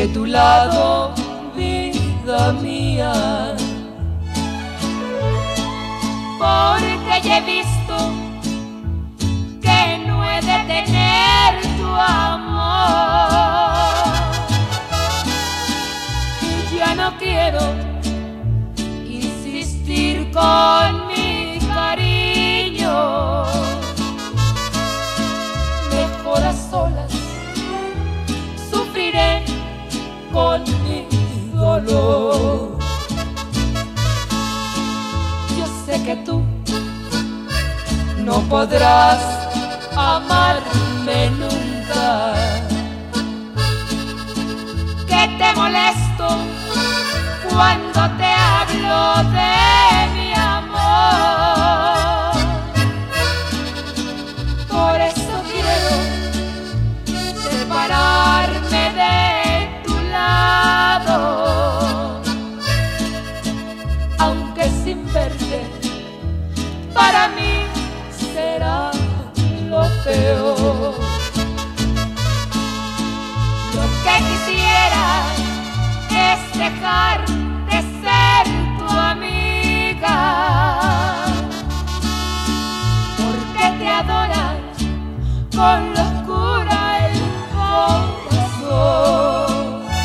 de tu lado, vida mía. Porque ya he visto que no he de tener tu amor. Ya no quiero insistir con mi cariño. Mejor a solas sufriré con mi dolor. Yo sé que tú no podrás amarme nunca, que te molesto cuando te hablo de mi amor. por eso quiero Separarme de tu lado, aunque sin verte para mí será lo peor. lo que quisiera es dejar de ser tu amiga, Porque te adoras con locura el corazón.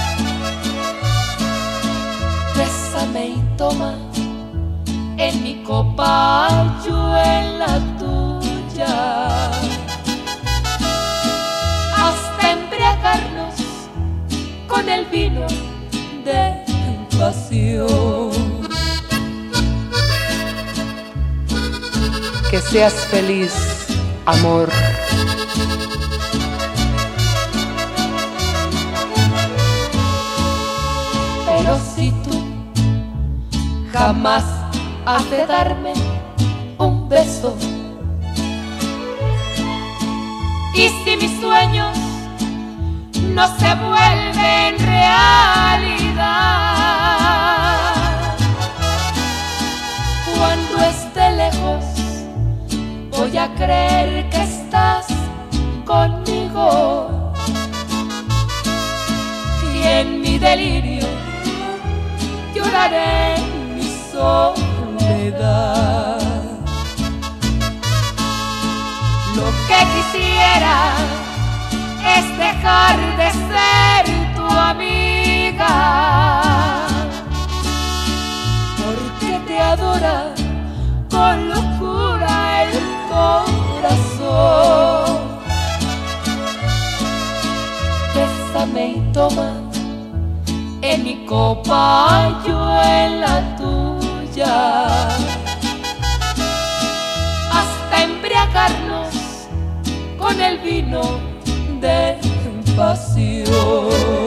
Bésame y toma en mi copa, yo en la tuya, hasta embriagarnos con el vino de pasión. Que seas feliz, amor. Pero si tú jamás has de darme un beso, y si mis sueños no se vuelven realidad, cuando esté lejos voy a creer que estás conmigo, y en mi delirio lloraré mi soledad. lo que quisiera es dejar de ser tu amiga, Porque te adora con locura el corazón. Bésame y toma en mi copa, yo en la tuya, hasta embriagarnos con el vino de pasión.